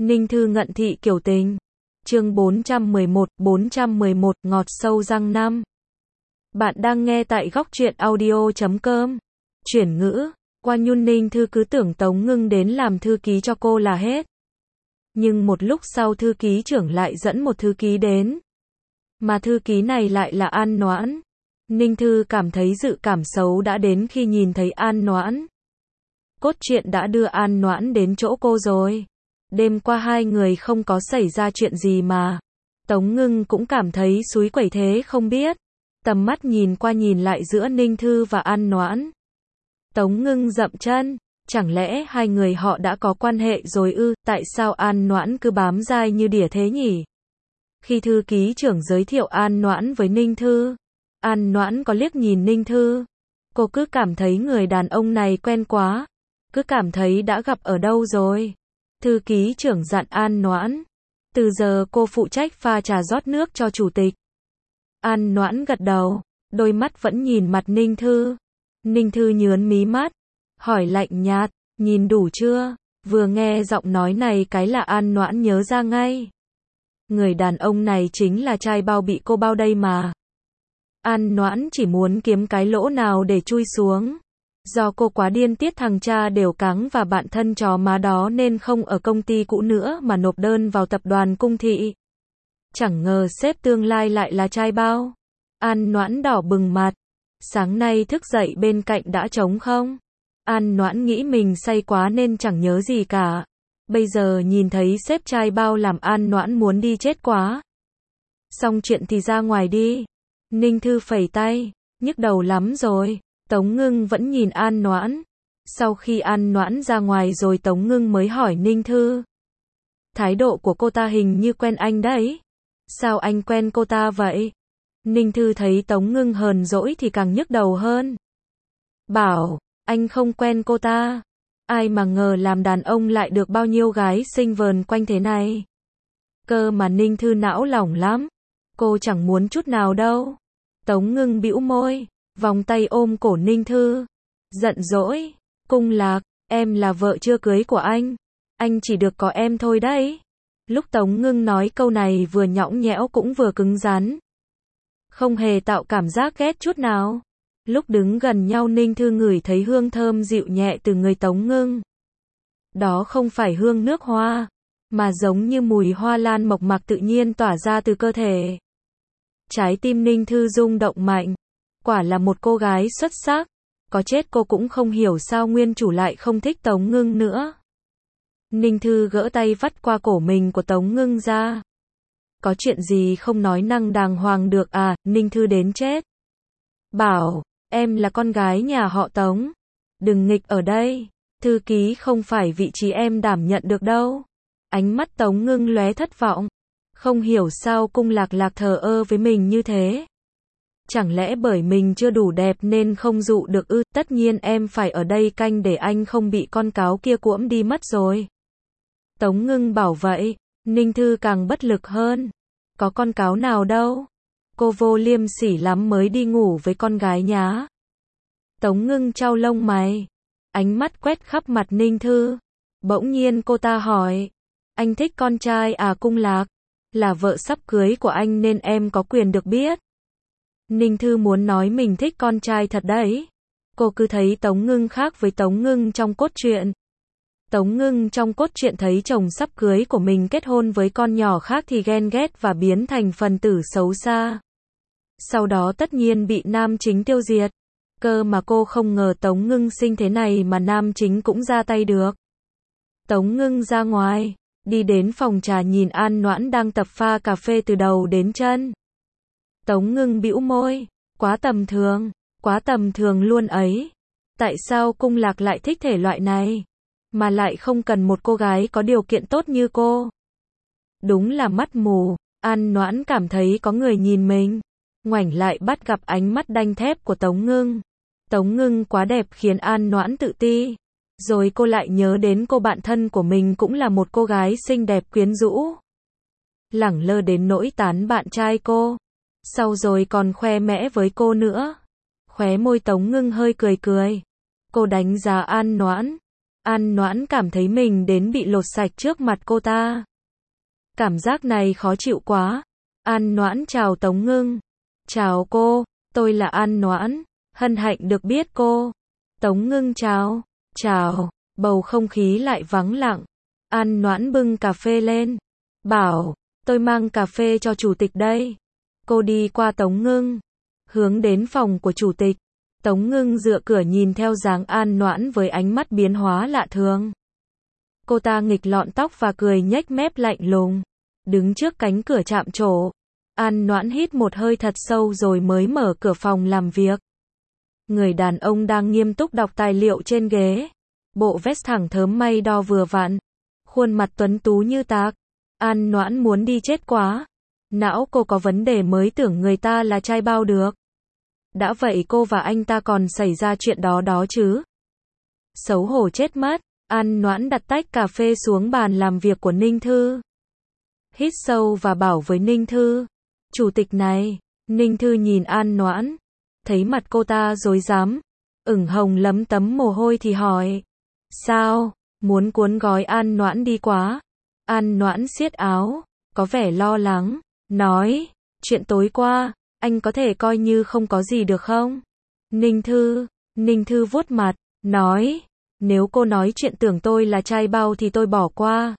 Ninh Thư ngận thị kiểu tình. Chương 411, ngọt sâu răng năm. Bạn đang nghe tại góc truyện audio.com. Chuyển ngữ, qua nhun Ninh Thư cứ tưởng Tống Ngưng đến làm thư ký cho cô là hết. Nhưng một lúc sau thư ký trưởng lại dẫn một thư ký đến. Mà thư ký này lại là An Noãn. Ninh Thư cảm thấy dự cảm xấu đã đến khi nhìn thấy An Noãn. Cốt truyện đã đưa An Noãn đến chỗ cô rồi. Đêm qua hai người không có xảy ra chuyện gì mà. Tống Ngưng cũng cảm thấy xúi quẩy thế không biết. Tầm mắt nhìn qua nhìn lại giữa Ninh Thư và An Noãn. Tống Ngưng dậm chân. Chẳng lẽ hai người họ đã có quan hệ rồi ư? Tại sao An Noãn cứ bám dai như đỉa thế nhỉ? Khi thư ký trưởng giới thiệu An Noãn với Ninh Thư, An Noãn có liếc nhìn Ninh Thư. Cô cứ cảm thấy người đàn ông này quen quá. Cứ cảm thấy đã gặp ở đâu rồi. Thư ký trưởng dặn An Noãn. Từ giờ cô phụ trách pha trà rót nước cho chủ tịch. An Noãn gật đầu. Đôi mắt vẫn nhìn mặt Ninh Thư. Ninh Thư nhướng mí mắt. Hỏi lạnh nhạt. Nhìn đủ chưa? Vừa nghe giọng nói này cái là An Noãn nhớ ra ngay. Người đàn ông này chính là trai bao bị cô bao đây mà. An Noãn chỉ muốn kiếm cái lỗ nào để chui xuống. Do cô quá điên tiết thằng cha đều cáng và bạn thân chó má đó nên không ở công ty cũ nữa mà nộp đơn vào tập đoàn Cung Thị. Chẳng ngờ sếp tương lai lại là trai bao. An Noãn đỏ bừng mặt. Sáng nay thức dậy bên cạnh đã trống không? An Noãn nghĩ mình say quá nên chẳng nhớ gì cả. Bây giờ nhìn thấy sếp trai bao làm An Noãn muốn đi chết quá. Xong chuyện thì ra ngoài đi. Ninh Thư phẩy tay. Nhức đầu lắm rồi. Tống Ngưng vẫn nhìn An Noãn. Sau khi An Noãn ra ngoài rồi Tống Ngưng mới hỏi Ninh Thư. Thái độ của cô ta hình như quen anh đấy. Sao anh quen cô ta vậy? Ninh Thư thấy Tống Ngưng hờn dỗi thì càng nhức đầu hơn. Bảo, anh không quen cô ta. Ai mà ngờ làm đàn ông lại được bao nhiêu gái xinh vờn quanh thế này. Cơ mà Ninh Thư não lỏng lắm. Cô chẳng muốn chút nào đâu. Tống Ngưng bĩu môi. Vòng tay ôm cổ Ninh Thư. Giận dỗi. Cung Lạc, em là vợ chưa cưới của anh. Anh chỉ được có em thôi đấy. Lúc Tống Ngưng nói câu này vừa nhõng nhẽo cũng vừa cứng rắn. Không hề tạo cảm giác ghét chút nào. Lúc đứng gần nhau Ninh Thư ngửi thấy hương thơm dịu nhẹ từ người Tống Ngưng. Đó không phải hương nước hoa, mà giống như mùi hoa lan mộc mạc tự nhiên tỏa ra từ cơ thể. Trái tim Ninh Thư rung động mạnh. Quả là một cô gái xuất sắc. Có chết cô cũng không hiểu sao nguyên chủ lại không thích Tống Ngưng nữa. Ninh Thư gỡ tay vắt qua cổ mình của Tống Ngưng ra. Có chuyện gì không nói năng đàng hoàng được à? Ninh Thư đến chết. Bảo, em là con gái nhà họ Tống. Đừng nghịch ở đây. Thư ký không phải vị trí em đảm nhận được đâu. Ánh mắt Tống Ngưng lóe thất vọng. Không hiểu sao Cung Lạc thờ ơ với mình như thế. Chẳng lẽ bởi mình chưa đủ đẹp nên không dụ được ư? Tất nhiên em phải ở đây canh để anh không bị con cáo kia cuỗm đi mất rồi. Tống Ngưng bảo vậy. Ninh Thư càng bất lực hơn. Có con cáo nào đâu. Cô vô liêm sỉ lắm mới đi ngủ với con gái nhá. Tống Ngưng chau lông mày. Ánh mắt quét khắp mặt Ninh Thư. Bỗng nhiên cô ta hỏi. Anh thích con trai à? Cung Lạc là vợ sắp cưới của anh nên em có quyền được biết. Ninh Thư muốn nói mình thích con trai thật đấy. Cô cứ thấy Tống Ngưng khác với Tống Ngưng trong cốt truyện. Tống Ngưng trong cốt truyện thấy chồng sắp cưới của mình kết hôn với con nhỏ khác thì ghen ghét và biến thành phần tử xấu xa. Sau đó tất nhiên bị nam chính tiêu diệt. Cơ mà cô không ngờ Tống Ngưng xinh thế này mà nam chính cũng ra tay được. Tống Ngưng ra ngoài, đi đến phòng trà nhìn An Noãn đang tập pha cà phê từ đầu đến chân. Tống Ngưng bĩu môi, quá tầm thường luôn ấy. Tại sao Cung Lạc lại thích thể loại này, mà lại không cần một cô gái có điều kiện tốt như cô? Đúng là mắt mù. An Noãn cảm thấy có người nhìn mình. Ngoảnh lại bắt gặp ánh mắt đanh thép của Tống Ngưng. Tống Ngưng quá đẹp khiến An Noãn tự ti. Rồi cô lại nhớ đến cô bạn thân của mình cũng là một cô gái xinh đẹp quyến rũ. Lẳng lơ đến nỗi tán bạn trai cô. Sau rồi còn khoe mẽ với cô nữa. Khóe môi Tống Ngưng hơi cười cười. Cô đánh giá An Noãn. An Noãn cảm thấy mình đến bị lột sạch trước mặt cô ta. Cảm giác này khó chịu quá. An Noãn chào Tống Ngưng. Chào cô, tôi là An Noãn, hân hạnh được biết cô. Tống Ngưng chào. Chào, bầu không khí lại vắng lặng. An Noãn bưng cà phê lên. Bảo, tôi mang cà phê cho chủ tịch đây. Cô đi qua Tống Ngưng, hướng đến phòng của chủ tịch. Tống Ngưng dựa cửa nhìn theo dáng An Noãn với ánh mắt biến hóa lạ thường. Cô ta nghịch lọn tóc và cười nhếch mép lạnh lùng. Đứng trước cánh cửa chạm trổ. An Noãn hít một hơi thật sâu rồi mới mở cửa phòng làm việc. Người đàn ông đang nghiêm túc đọc tài liệu trên ghế. Bộ vest thẳng thớm may đo vừa vặn. Khuôn mặt tuấn tú như tạc. An Noãn muốn đi chết quá. Não cô có vấn đề mới tưởng người ta là trai bao được. Đã vậy cô và anh ta còn xảy ra chuyện đó chứ. Xấu hổ chết mất. An Noãn đặt tách cà phê xuống bàn làm việc của Ninh Thư. Hít sâu và bảo với Ninh Thư. Chủ tịch này. Ninh Thư nhìn An Noãn. Thấy mặt cô ta rối rắm, ửng hồng lấm tấm mồ hôi thì hỏi. Sao? Muốn cuốn gói An Noãn đi quá. An Noãn siết áo, có vẻ lo lắng. Nói. Chuyện tối qua, anh có thể coi như không có gì được không? Ninh Thư vuốt mặt, nói. Nếu cô nói chuyện tưởng tôi là trai bao thì tôi bỏ qua.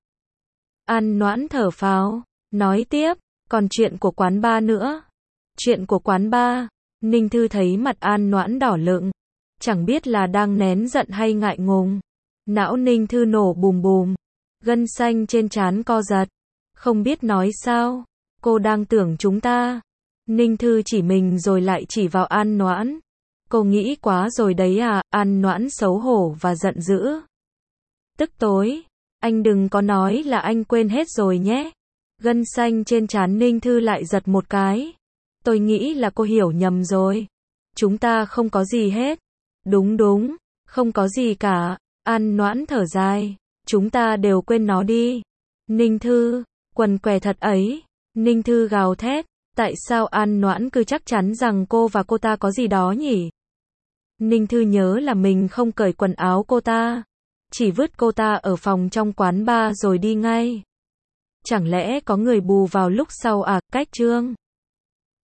An Noãn thở phào, nói tiếp. Còn chuyện của quán bar nữa. Chuyện của quán bar. Ninh Thư thấy mặt An Noãn đỏ lựng. Chẳng biết là đang nén giận hay ngại ngùng. Não Ninh Thư nổ bùm bùm. Gân xanh trên trán co giật. Không biết nói sao. Cô đang tưởng chúng ta. Ninh Thư chỉ mình rồi lại chỉ vào An Noãn. Cô nghĩ quá rồi đấy à. An Noãn xấu hổ và giận dữ. Tức tối. Anh đừng có nói là anh quên hết rồi nhé. Gân xanh trên trán Ninh Thư lại giật một cái. Tôi nghĩ là cô hiểu nhầm rồi. Chúng ta không có gì hết. Đúng, không có gì cả. An Noãn thở dài. Chúng ta đều quên nó đi. Ninh Thư, quần què thật ấy. Ninh Thư gào thét. Tại sao An Noãn cứ chắc chắn rằng cô và cô ta có gì đó nhỉ? Ninh Thư nhớ là mình không cởi quần áo cô ta. Chỉ vứt cô ta ở phòng trong quán bar rồi đi ngay. Chẳng lẽ có người bù vào lúc sau à? Cách chương